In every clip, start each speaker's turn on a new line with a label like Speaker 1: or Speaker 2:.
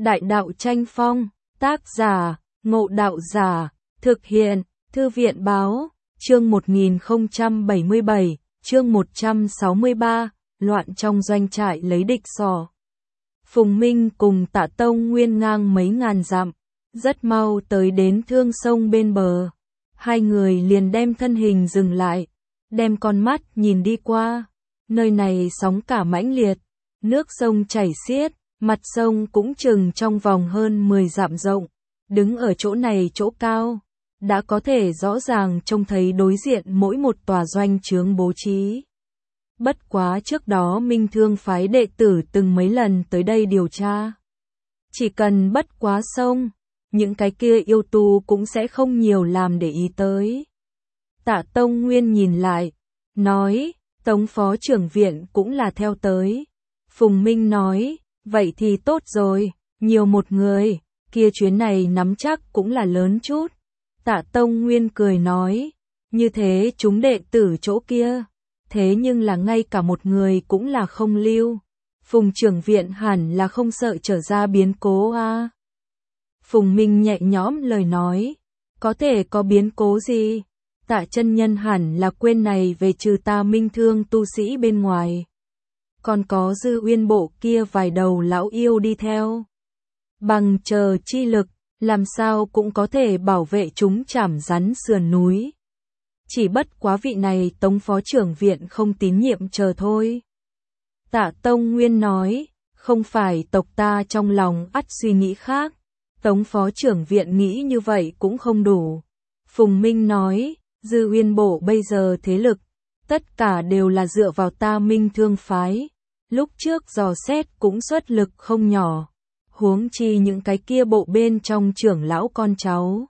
Speaker 1: Đại đạo tranh phong, tác giả, Ngộ Đạo Giả, thực hiện, Thư viện Báo, chương 1077, chương 163, loạn trong doanh trại lấy địch sò. Phùng Minh cùng Tạ Tông Nguyên ngang mấy ngàn dặm, rất mau tới đến thương sông bên bờ. Hai người liền đem thân hình dừng lại, đem con mắt nhìn đi qua. Nơi này sóng cả mãnh liệt, nước sông chảy xiết, mặt sông cũng chừng trong vòng hơn 10 dặm rộng. Đứng ở chỗ này chỗ cao, đã có thể rõ ràng trông thấy đối diện mỗi một tòa doanh trướng bố trí. Bất quá trước đó Minh Thương phái đệ tử từng mấy lần tới đây điều tra. Chỉ cần bất quá sông, những cái kia yêu tu cũng sẽ không nhiều làm để ý tới. Tạ Tông Nguyên nhìn lại, nói, Tống phó trưởng viện cũng là theo tới. Phùng Minh nói, vậy thì tốt rồi, nhiều một người, kia chuyến này nắm chắc cũng là lớn chút. Tạ Tông Nguyên cười nói, như thế chúng đệ tử chỗ kia, thế nhưng là ngay cả một người cũng là không lưu. Phùng trưởng viện hẳn là không sợ trở ra biến cố à. Phùng Minh nhẹ nhõm lời nói, có thể có biến cố gì? Tạ chân nhân hẳn là quên này về trừ ta Minh Thương tu sĩ bên ngoài. Còn có Dư Uyên bộ kia vài đầu lão yêu đi theo. Bằng chờ chi lực, làm sao cũng có thể bảo vệ chúng chảm rắn sườn núi. Chỉ bất quá vị này Tống phó trưởng viện không tín nhiệm chờ thôi. Tạ Tông Nguyên nói, không phải tộc ta trong lòng ắt suy nghĩ khác. Tống phó trưởng viện nghĩ như vậy cũng không đủ. Phùng Minh nói, Dư Uyên bộ bây giờ thế lực, tất cả đều là dựa vào ta Minh Thương phái. Lúc trước dò xét cũng xuất lực không nhỏ. Huống chi những cái kia bộ bên trong trưởng lão con cháu.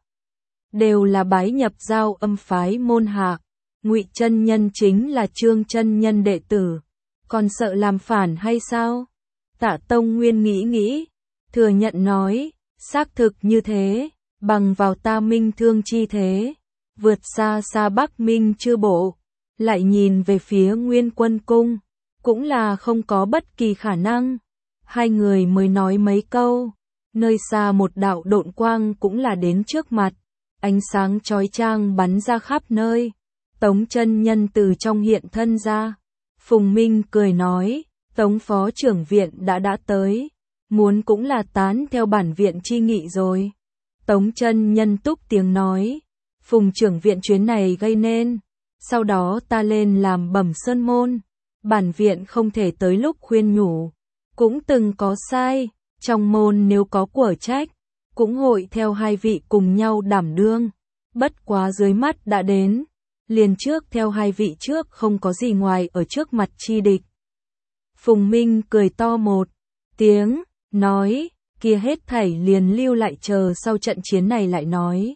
Speaker 1: Đều là bái nhập Giao Âm phái môn hạ. Ngụy chân nhân chính là Trương chân nhân đệ tử. Còn sợ làm phản hay sao? Tạ Tông Nguyên nghĩ, thừa nhận nói, xác thực như thế, bằng vào ta Minh Thương chi thế, vượt xa xa Bắc Minh chư bộ, lại nhìn về phía Nguyên Quân cung, cũng là không có bất kỳ khả năng. Hai người mới nói mấy câu, nơi xa một đạo độn quang cũng là đến trước mặt, ánh sáng chói chang bắn ra khắp nơi. Tống chân nhân từ trong hiện thân ra. Phùng Minh cười nói, Tống phó trưởng viện đã tới, muốn cũng là tán theo bản viện chi nghị rồi. Tống chân nhân túc tiếng nói, Phùng trưởng viện chuyến này gây nên, sau đó ta lên làm bẩm sơn môn, bản viện không thể tới lúc khuyên nhủ, cũng từng có sai, trong môn nếu có của trách, cũng hội theo hai vị cùng nhau đảm đương, bất quá dưới mắt đã đến, liền trước theo hai vị trước không có gì ngoài ở trước mặt chi địch. Phùng Minh cười to một tiếng, nói, kia hết thảy liền lưu lại chờ sau trận chiến này lại nói.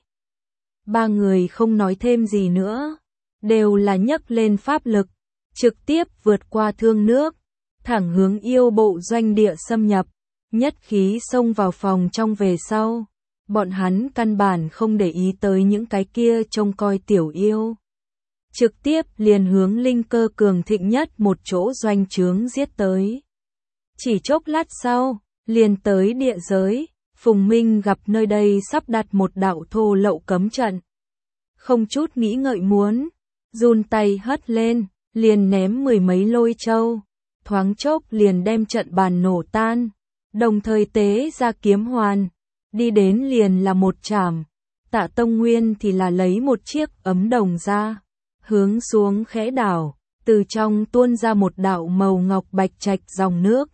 Speaker 1: Ba người không nói thêm gì nữa, đều là nhấc lên pháp lực, trực tiếp vượt qua thương nước, thẳng hướng yêu bộ doanh địa xâm nhập, nhất khí xông vào phòng trong về sau. Bọn hắn căn bản không để ý tới những cái kia trông coi tiểu yêu. Trực tiếp liền hướng linh cơ cường thịnh nhất một chỗ doanh trướng giết tới. Chỉ chốc lát sau, liền tới địa giới, Phùng Minh gặp nơi đây sắp đặt một đạo thô lậu cấm trận. Không chút nghĩ ngợi muốn, run tay hất lên, liền ném mười mấy lôi châu, thoáng chốc liền đem trận bàn nổ tan, đồng thời tế ra kiếm hoàn, đi đến liền là một chảm. Tạ Tông Nguyên thì là lấy một chiếc ấm đồng ra, hướng xuống khẽ đảo, từ trong tuôn ra một đạo màu ngọc bạch trạch dòng nước.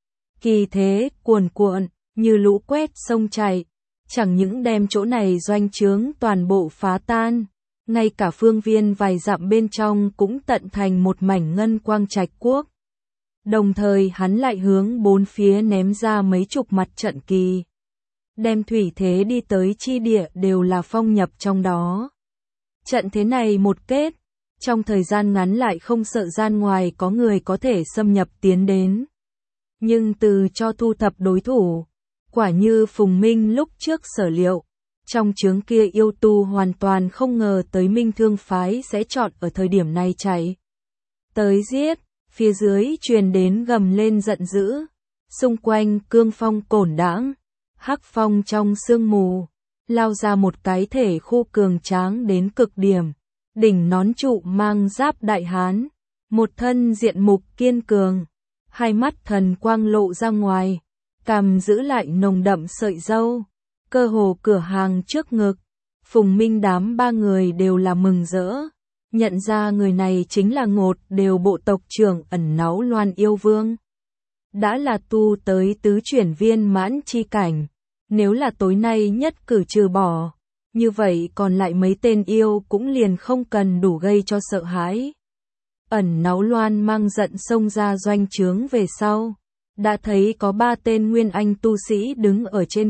Speaker 1: Kỳ thế cuồn cuộn, như lũ quét sông chảy, chẳng những đem chỗ này doanh trướng toàn bộ phá tan, ngay cả phương viên vài dặm bên trong cũng tận thành một mảnh ngân quang trạch quốc. Đồng thời hắn lại hướng bốn phía ném ra mấy chục mặt trận kỳ, đem thủy thế đi tới chi địa đều là phong nhập trong đó. Trận thế này một kết, trong thời gian ngắn lại không sợ gian ngoài có người có thể xâm nhập tiến đến. Nhưng từ cho thu thập đối thủ, quả như Phùng Minh lúc trước sở liệu, trong chướng kia yêu tu hoàn toàn không ngờ tới Minh Thương phái sẽ chọn ở thời điểm này chạy tới giết. Phía dưới truyền đến gầm lên giận dữ, xung quanh cương phong cổn đãng, hắc phong trong sương mù, lao ra một cái thể khu cường tráng đến cực điểm, đỉnh nón trụ mang giáp đại hán, một thân diện mục kiên cường, hai mắt thần quang lộ ra ngoài, cằm giữ lại nồng đậm sợi râu, cơ hồ cửa hàng trước ngực. Phùng Minh đám ba người đều là mừng rỡ, nhận ra người này chính là Ngột Đều bộ tộc trưởng Ẩn Náu Loan yêu vương. Đã là tu tới tứ chuyển viên mãn chi cảnh, nếu là tối nay nhất cử trừ bỏ, như vậy còn lại mấy tên yêu cũng liền không cần đủ gây cho sợ hãi. Ẩn Náu Loan mang giận xông ra doanh trướng về sau, đã thấy có 3 tên nguyên anh tu sĩ đứng ở trên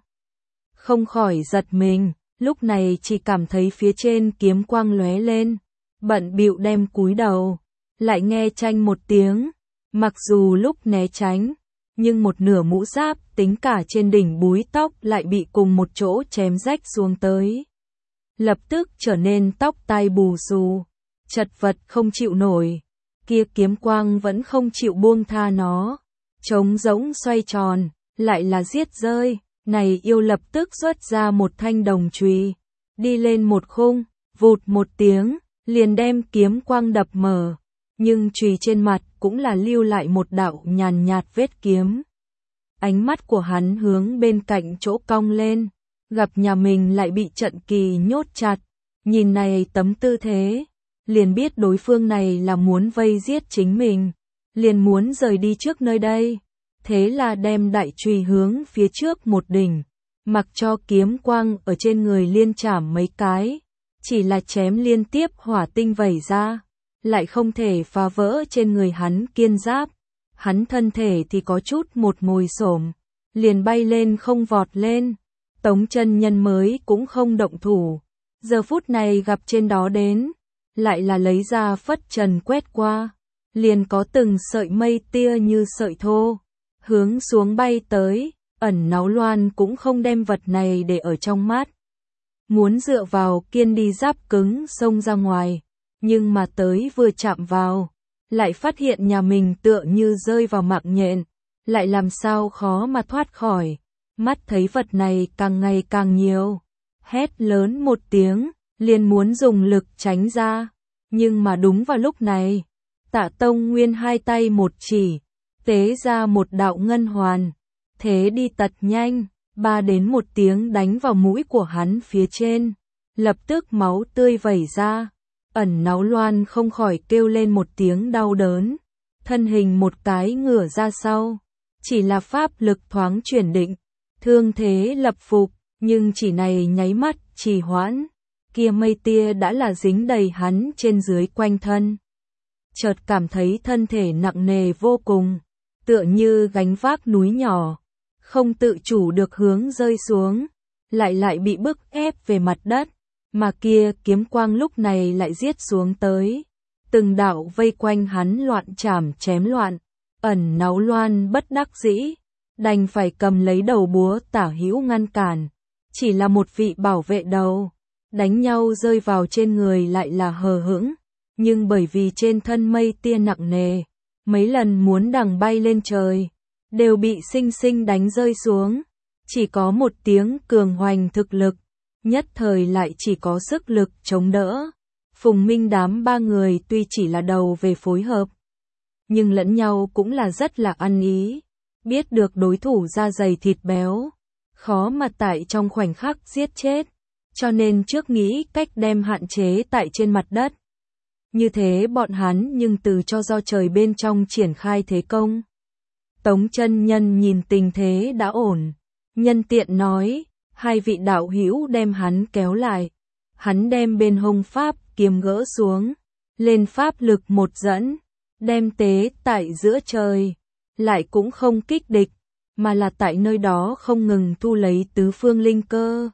Speaker 1: không khỏi giật mình. Lúc này chỉ cảm thấy phía trên kiếm quang lóe lên, bận bịu đem cúi đầu, lại nghe chanh một tiếng, mặc dù lúc né tránh, nhưng một nửa mũ giáp tính cả trên đỉnh búi tóc lại bị cùng một chỗ chém rách xuống tới. Lập tức trở nên tóc tai bù xù, chật vật không chịu nổi, kia kiếm quang vẫn không chịu buông tha nó, trống rỗng xoay tròn, lại là giết rơi. Này yêu lập tức xuất ra một thanh đồng chùy, đi lên một khung, vụt một tiếng, liền đem kiếm quang đập mở, nhưng chùy trên mặt cũng là lưu lại một đạo nhàn nhạt vết kiếm. Ánh mắt của hắn hướng bên cạnh chỗ cong lên, gặp nhà mình lại bị trận kỳ nhốt chặt, nhìn này tấm tư thế, liền biết đối phương này là muốn vây giết chính mình, liền muốn rời đi trước nơi đây. Thế là đem đại chùy hướng phía trước một đỉnh, mặc cho kiếm quang ở trên người liên chảm mấy cái, chỉ là chém liên tiếp hỏa tinh vẩy ra, lại không thể phá vỡ trên người hắn kiên giáp. Hắn thân thể thì có chút một ngồi xổm, liền bay lên không vọt lên. Tống chân nhân mới cũng không động thủ, giờ phút này gặp trên đó đến, lại là lấy ra phất trần quét qua, liền có từng sợi mây tia như sợi thô hướng xuống bay tới. Ẩn Náu Loan cũng không đem vật này để ở trong mắt, muốn dựa vào kiên đi giáp cứng xông ra ngoài, nhưng mà tới vừa chạm vào, lại phát hiện nhà mình tựa như rơi vào mạng nhện, lại làm sao khó mà thoát khỏi. Mắt thấy vật này càng ngày càng nhiều, hét lớn một tiếng, liền muốn dùng lực tránh ra, nhưng mà đúng vào lúc này, Tạ Tông Nguyên hai tay một chỉ, tế ra một đạo ngân hoàn, thế đi tật nhanh, 3 đến 1 tiếng đánh vào mũi của hắn phía trên, lập tức máu tươi vẩy ra. Ẩn Náu Loan không khỏi kêu lên một tiếng đau đớn, thân hình một cái ngửa ra sau, chỉ là pháp lực thoáng chuyển định, thương thế lập phục, nhưng chỉ này nháy mắt trì hoãn, kia mây tia đã là dính đầy hắn trên dưới quanh thân. Chợt cảm thấy thân thể nặng nề vô cùng, tựa như gánh vác núi nhỏ, không tự chủ được hướng rơi xuống, lại bị bức ép về mặt đất, mà kia kiếm quang lúc này lại giết xuống tới, từng đạo vây quanh hắn loạn chảm chém loạn. Ẩn Náu Loan bất đắc dĩ, đành phải cầm lấy đầu búa tả hữu ngăn cản, chỉ là một vị bảo vệ đầu, đánh nhau rơi vào trên người lại là hờ hững, nhưng bởi vì trên thân mây tia nặng nề, mấy lần muốn đằng bay lên trời, đều bị sinh sinh đánh rơi xuống, chỉ có một tiếng cường hoành thực lực, nhất thời lại chỉ có sức lực chống đỡ. Phùng Minh đám 3 người tuy chỉ là đầu về phối hợp, nhưng lẫn nhau cũng là rất là ăn ý, biết được đối thủ da dày thịt béo, khó mà tại trong khoảnh khắc giết chết, cho nên trước nghĩ cách đem hạn chế tại trên mặt đất. Như thế bọn hắn nhưng từ cho do trời bên trong triển khai thế công. Tống chân nhân nhìn tình thế đã ổn, nhân tiện nói, 2 vị đạo hữu đem hắn kéo lại. Hắn đem bên hông pháp kiếm gỡ xuống, lên pháp lực một dẫn, đem tế tại giữa trời, lại cũng không kích địch, mà là tại nơi đó không ngừng thu lấy tứ phương linh cơ.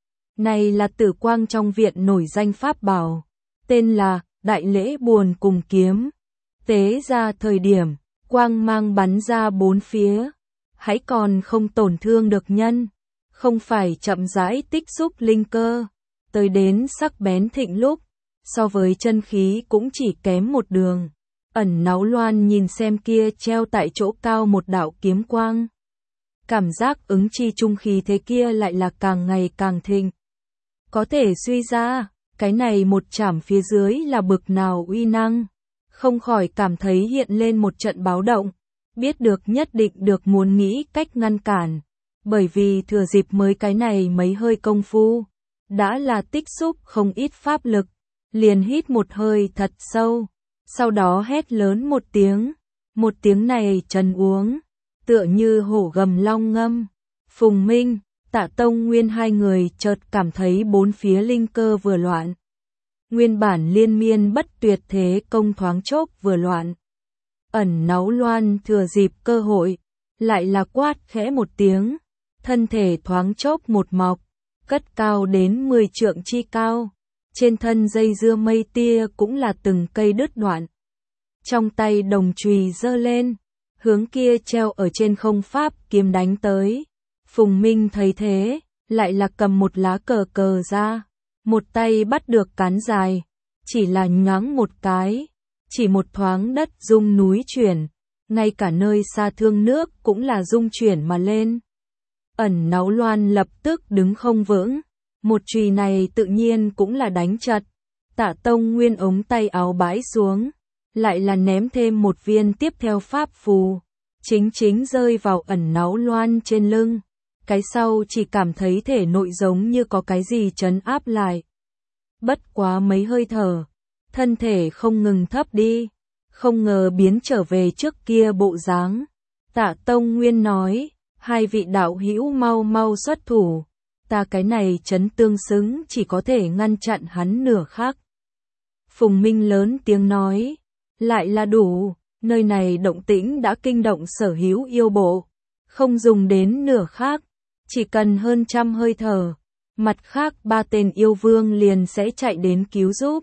Speaker 1: Này là Tử Quang trong viện nổi danh pháp bảo, tên là Đại Lễ Buồn Cùng Kiếm. Tế ra thời điểm, quang mang bắn ra 4 phía, hãy còn không tổn thương được nhân, không phải chậm rãi tích xúc linh cơ, tới đến sắc bén thịnh lúc, so với chân khí cũng chỉ kém một đường. Ẩn Náu Loan nhìn xem kia treo tại chỗ cao một đạo kiếm quang, cảm giác ứng chi trung khí thế kia lại là càng ngày càng thịnh. Có thể suy ra, cái này một chảm phía dưới là bực nào uy năng, không khỏi cảm thấy hiện lên một trận báo động, biết được nhất định được muốn nghĩ cách ngăn cản, bởi vì thừa dịp mới cái này mấy hơi công phu, đã là tích xúc không ít pháp lực, liền hít một hơi thật sâu, sau đó hét lớn một tiếng này trần uống, tựa như hổ gầm long ngâm. Phùng Minh, Tạ Tông Nguyên hai người chợt cảm thấy bốn phía linh cơ vừa loạn. Nguyên bản liên miên bất tuyệt thế công thoáng chốc vừa loạn. Ẩn Náu Loan thừa dịp cơ hội, lại là quát khẽ một tiếng, thân thể thoáng chốc một mọc, cất cao đến 10 trượng chi cao, trên thân dây dưa mây tia cũng là từng cây đứt đoạn. Trong tay đồng chùy giơ lên, hướng kia treo ở trên không pháp kiếm đánh tới. Phùng Minh thấy thế, lại là cầm một lá cờ ra, một tay bắt được cán dài, chỉ là nhoáng một cái, chỉ một thoáng đất rung núi chuyển, ngay cả nơi xa thương nước cũng là rung chuyển mà lên. Ẩn Náu Loan lập tức đứng không vững, một chùy này tự nhiên cũng là đánh chật. Tạ Tông Nguyên ống tay áo bãi xuống, lại là ném thêm một viên tiếp theo pháp phù, chính rơi vào Ẩn Náu Loan trên lưng. Cái sau chỉ cảm thấy thể nội giống như có cái gì trấn áp lại. Bất quá mấy hơi thở, thân thể không ngừng thấp đi, không ngờ biến trở về trước kia bộ dáng. Tạ Tông Nguyên nói, hai vị đạo hữu mau xuất thủ, ta cái này trấn tương xứng chỉ có thể ngăn chặn hắn nửa khắc. Phùng Minh lớn tiếng nói, lại là đủ, nơi này động tĩnh đã kinh động sở hữu yêu bộ, không dùng đến nửa khắc. Chỉ cần hơn trăm hơi thở, mặt khác ba tên yêu vương liền sẽ chạy đến cứu giúp.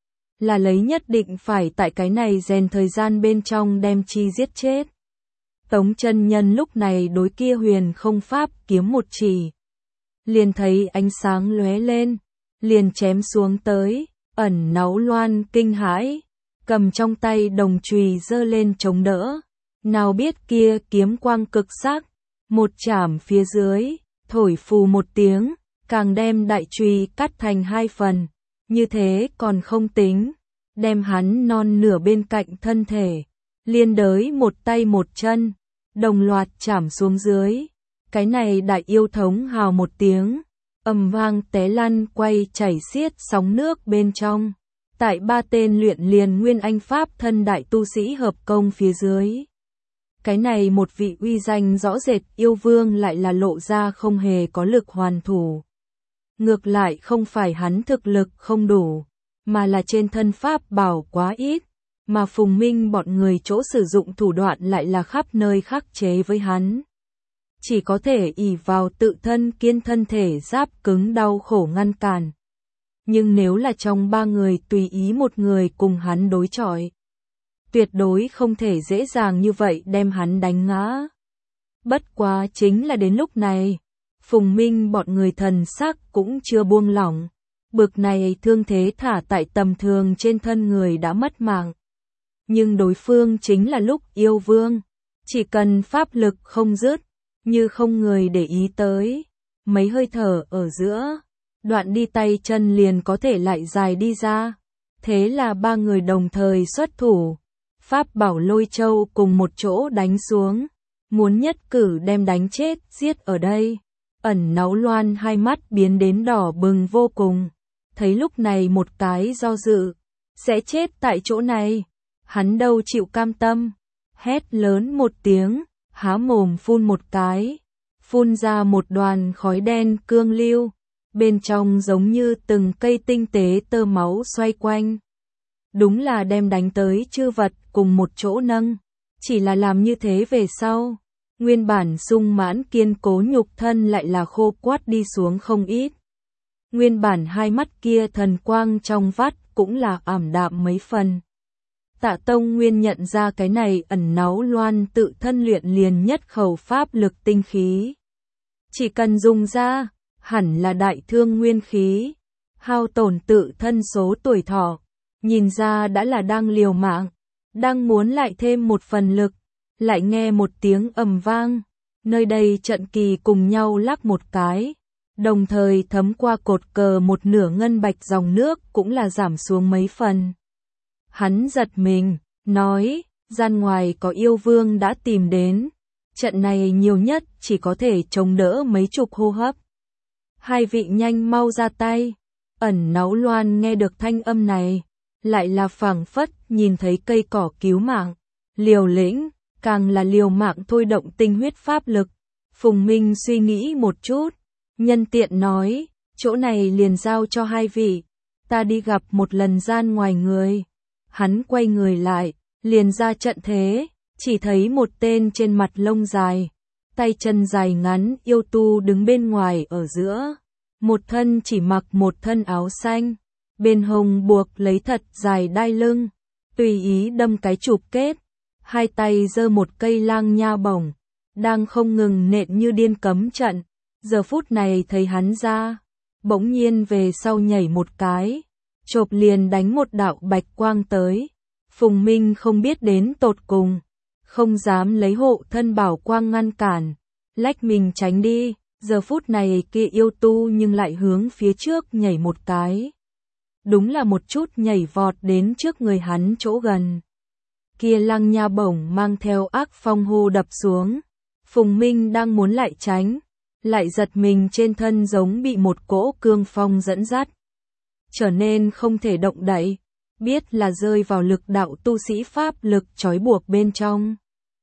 Speaker 1: Là lấy nhất định phải tại cái này rèn thời gian bên trong đem chi giết chết. Tống chân nhân lúc này đối kia huyền không pháp kiếm một chỉ. Liền thấy ánh sáng lóe lên, liền chém xuống tới, Ẩn Náu Loan kinh hãi, cầm trong tay đồng chùy giơ lên chống đỡ. Nào biết kia kiếm quang cực sắc. Một chảm phía dưới, thổi phù một tiếng, càng đem đại chùy cắt thành hai phần, như thế còn không tính, đem hắn non nửa bên cạnh thân thể, liên đới một tay một chân, đồng loạt chảm xuống dưới. Cái này đại yêu thống hào một tiếng, ầm vang té lăn quay chảy xiết sóng nước bên trong. Tại ba tên luyện liền nguyên anh pháp thân đại tu sĩ hợp công phía dưới. Cái này một vị uy danh rõ rệt yêu vương lại là lộ ra không hề có lực hoàn thủ. Ngược lại không phải hắn thực lực không đủ, mà là trên thân pháp bảo quá ít, mà Phùng Minh bọn người chỗ sử dụng thủ đoạn lại là khắp nơi khắc chế với hắn. Chỉ có thể ỷ vào tự thân kiên thân thể giáp cứng đau khổ ngăn cản. Nhưng nếu là trong ba người tùy ý một người cùng hắn đối chọi, tuyệt đối không thể dễ dàng như vậy đem hắn đánh ngã. Bất quá chính là đến lúc này, Phùng Minh bọn người thần sắc cũng chưa buông lỏng, bực này thương thế thả tại tầm thường trên thân người đã mất mạng. Nhưng đối phương chính là lúc yêu vương, chỉ cần pháp lực không dứt, như không người để ý tới, mấy hơi thở ở giữa, đoạn đi tay chân liền có thể lại dài đi ra. Thế là ba người đồng thời xuất thủ. Pháp bảo Lôi Châu cùng một chỗ đánh xuống, muốn nhất cử đem đánh chết giết ở đây. Ẩn Náu Loan hai mắt biến đến đỏ bừng vô cùng, thấy lúc này một cái do dự, sẽ chết tại chỗ này, hắn đâu chịu cam tâm, hét lớn một tiếng, há mồm phun một cái, phun ra một đoàn khói đen cương lưu, bên trong giống như từng cây tinh tế tơ máu xoay quanh. Đúng là đem đánh tới chư vật cùng một chỗ nâng, chỉ là làm như thế về sau, nguyên bản sung mãn kiên cố nhục thân lại là khô quắt đi xuống không ít. Nguyên bản hai mắt kia thần quang trong vắt cũng là ảm đạm mấy phần. Tạ Tông Nguyên nhận ra cái này Ẩn Náu Loan tự thân luyện liền nhất khẩu pháp lực tinh khí. Chỉ cần dùng ra, hẳn là đại thương nguyên khí, hao tổn tự thân số tuổi thọ. Nhìn ra đã là đang liều mạng, đang muốn lại thêm một phần lực, lại nghe một tiếng ầm vang, Nơi đây trận kỳ cùng nhau lắc một cái, đồng thời thấm qua cột cờ một nửa ngân bạch dòng nước cũng là giảm xuống mấy phần. Hắn giật mình, nói, gian ngoài có yêu vương đã tìm đến, trận này nhiều nhất chỉ có thể chống đỡ mấy chục hô hấp. Hai vị nhanh mau ra tay. Ẩn Náu Loan nghe được thanh âm này, lại là phảng phất nhìn thấy cây cỏ cứu mạng, liều lĩnh, càng là liều mạng thôi động tinh huyết pháp lực. Phùng Minh suy nghĩ một chút, nhân tiện nói, chỗ này liền giao cho hai vị, ta đi gặp một lần gian ngoài người. Hắn quay người lại, liền ra trận thế, chỉ thấy một tên trên mặt lông dài, tay chân dài ngắn yêu tu đứng bên ngoài ở giữa. Một thân chỉ mặc một thân áo xanh, bên hông buộc lấy thật dài đai lưng, tùy ý đâm cái chụp kết, hai tay giơ một cây lang nha bổng, đang không ngừng nện như điên cấm trận. Giờ phút này thấy hắn ra, bỗng nhiên về sau nhảy một cái, chộp liền đánh một đạo bạch quang tới. Phùng Minh không biết đến tột cùng, không dám lấy hộ thân bảo quang ngăn cản, lách mình tránh đi. Giờ phút này kia yêu tu nhưng lại hướng phía trước nhảy một cái. Đúng là một chút nhảy vọt đến trước người hắn chỗ gần. Kia lăng nha bổng mang theo ác phong hô đập xuống. Phùng Minh đang muốn lại tránh, lại giật mình trên thân giống bị một cỗ cương phong dẫn dắt. Trở nên không thể động đậy, biết là rơi vào lực đạo tu sĩ pháp lực trói buộc bên trong.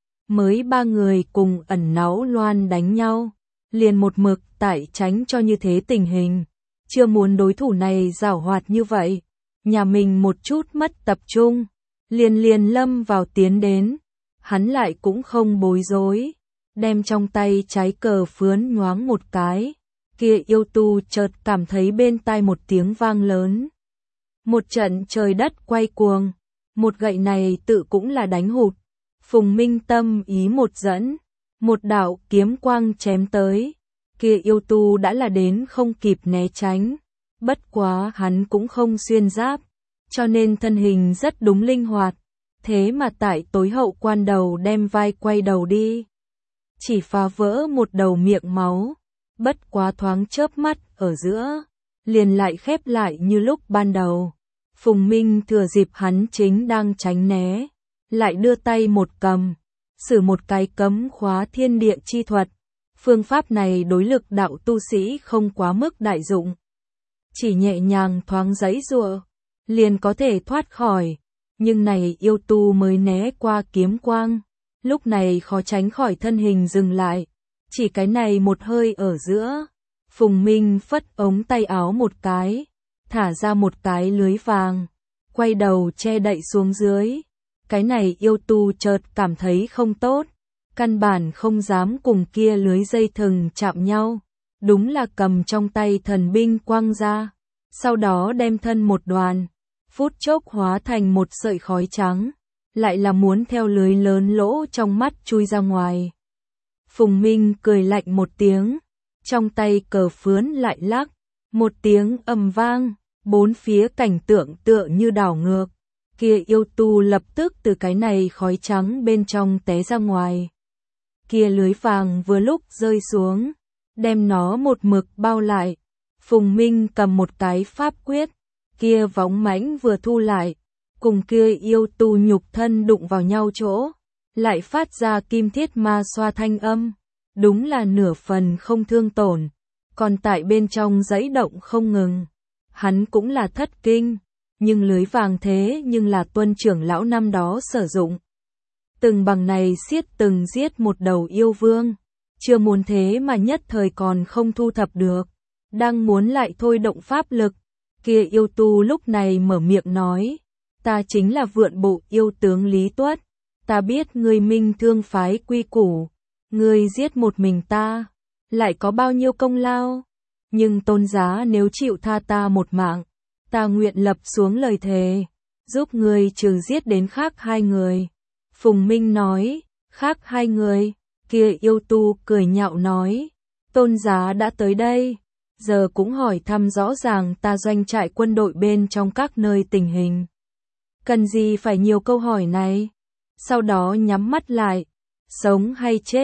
Speaker 1: Mới ba người cùng Ẩn Náu Loan đánh nhau. Liền một mực tại tránh cho như thế tình hình, chưa muốn đối thủ này giảo hoạt như vậy, nhà mình một chút mất tập trung, liền lâm vào tiến đến, hắn lại cũng không bối rối, đem trong tay trái cờ phướn nhoáng một cái, kia yêu tu chợt cảm thấy bên tai một tiếng vang lớn. Một trận trời đất quay cuồng, một gậy này tự cũng là đánh hụt, Phùng Minh tâm ý một dẫn. Một đạo kiếm quang chém tới, kia yêu tu đã là đến không kịp né tránh, bất quá hắn cũng không xuyên giáp, cho nên thân hình rất đúng linh hoạt, thế mà tại tối hậu quan đầu đem vai quay đầu đi, chỉ phá vỡ một đầu miệng máu, bất quá thoáng chớp mắt ở giữa, liền lại khép lại như lúc ban đầu. Phùng Minh thừa dịp hắn chính đang tránh né, lại đưa tay một cầm, sử một cái cấm khóa thiên địa chi thuật. Phương pháp này đối lực đạo tu sĩ không quá mức đại dụng, chỉ nhẹ nhàng thoáng giãy giụa, liền có thể thoát khỏi. Nhưng này yêu tu mới né qua kiếm quang, lúc này khó tránh khỏi thân hình dừng lại. Chỉ cái này một hơi ở giữa, Phùng Minh phất ống tay áo một cái, thả ra một cái lưới vàng, quay đầu che đậy xuống dưới. Cái này yêu tu chợt cảm thấy không tốt, căn bản không dám cùng kia lưới dây thừng chạm nhau, đúng là cầm trong tay thần binh quăng ra, sau đó đem thân một đoàn, phút chốc hóa thành một sợi khói trắng, lại là muốn theo lưới lớn lỗ trong mắt chui ra ngoài. Phùng Minh cười lạnh một tiếng, trong tay cờ phướn lại lắc, một tiếng ầm vang, bốn phía cảnh tượng tựa như đảo ngược. Kia yêu tu lập tức từ cái này khói trắng bên trong té ra ngoài. Kia lưới vàng vừa lúc rơi xuống, đem nó một mực bao lại. Phùng Minh cầm một cái pháp quyết, kia võng mãnh vừa thu lại, cùng kia yêu tu nhục thân đụng vào nhau chỗ, lại phát ra kim thiết ma xoa thanh âm, đúng là nửa phần không thương tổn, còn tại bên trong giãy động không ngừng. Hắn cũng là thất kinh. Nhưng lưới vàng thế nhưng là Tuân trưởng lão năm đó sử dụng. Từng bằng này xiết từng giết một đầu yêu vương, chưa muốn thế mà nhất thời còn không thu thập được, đang muốn lại thôi động pháp lực. Kia yêu tu lúc này mở miệng nói, ta chính là vượn bộ yêu tướng Lý Tuất, ta biết ngươi minh thương phái quy củ, ngươi giết một mình ta, lại có bao nhiêu công lao, nhưng tôn giá nếu chịu tha ta một mạng, ta nguyện lập xuống lời thề, giúp ngươi trừ giết đến khác hai người. Phùng Minh nói, khác hai người, kia yêu tu cười nhạo nói, tôn giá đã tới đây, giờ cũng hỏi thăm rõ ràng ta doanh trại quân đội bên trong các nơi tình hình. Cần gì phải nhiều câu hỏi này, sau đó nhắm mắt lại, sống hay chết,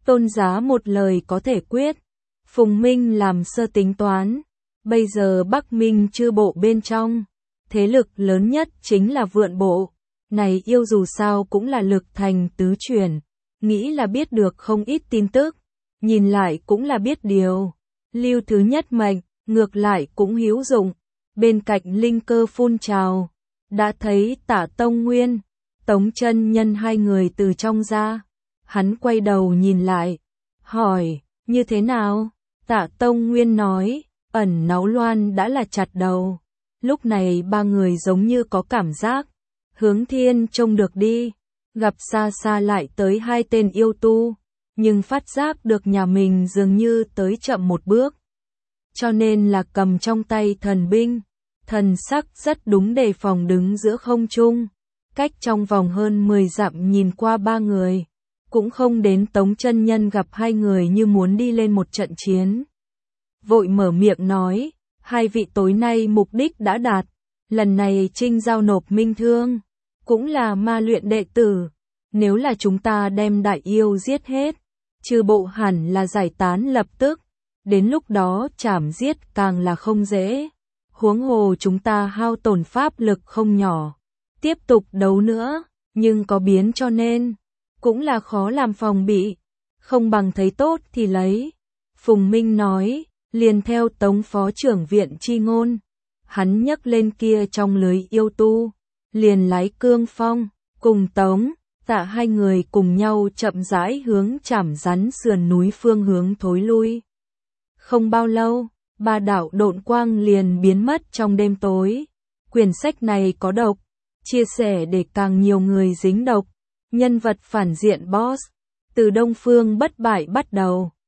Speaker 1: Tôn Giá một lời có thể quyết. Phùng Minh làm sơ tính toán. Bây giờ Bắc Minh chư bộ bên trong, thế lực lớn nhất chính là Vượn bộ. Này yêu dù sao cũng là lực thành tứ chuyển. Nghĩ là biết được không ít tin tức. Nhìn lại cũng là biết điều. Lưu thứ nhất mệnh, ngược lại cũng hữu dụng. Bên cạnh linh cơ phun trào. Đã thấy Tả Tông Nguyên, Tống Chân Nhân hai người từ trong ra. Hắn quay đầu nhìn lại. Hỏi, như thế nào? Tả Tông Nguyên nói, ẩn náu loan đã là chặt đầu. Lúc này ba người giống như có cảm giác. Hướng Thiên trông được đi. Gặp xa xa lại tới hai tên yêu tu. Nhưng phát giác được nhà mình dường như tới chậm một bước. Cho nên là cầm trong tay thần binh. Thần sắc rất đúng đề phòng đứng giữa không trung. Cách trong vòng hơn 10 dặm nhìn qua ba người. Cũng không đến Tống Chân Nhân gặp hai người như muốn đi lên một trận chiến. Vội mở miệng nói, hai vị tối nay mục đích đã đạt. Lần này trinh giao nộp minh thương. Cũng là ma luyện đệ tử. Nếu là chúng ta đem đại yêu giết hết. Chư bộ hẳn là giải tán lập tức. Đến lúc đó chảm giết càng là không dễ. Huống hồ chúng ta hao tổn pháp lực không nhỏ. Tiếp tục đấu nữa, nhưng có biến cho nên. Cũng là khó làm phòng bị. Không bằng thấy tốt thì lấy. Phùng Minh nói, liền theo Tống phó trưởng viện chi ngôn. Hắn nhấc lên kia trong lưới yêu tu. Liền lái cương phong, cùng Tống, Tạ hai người cùng nhau chậm rãi hướng chảm rắn sườn núi phương hướng thối lui. Không bao lâu, ba đạo độn quang liền biến mất trong đêm tối. Quyển sách này có độc, chia sẻ để càng nhiều người dính độc. Nhân vật phản diện boss, từ Đông Phương bất bại bắt đầu.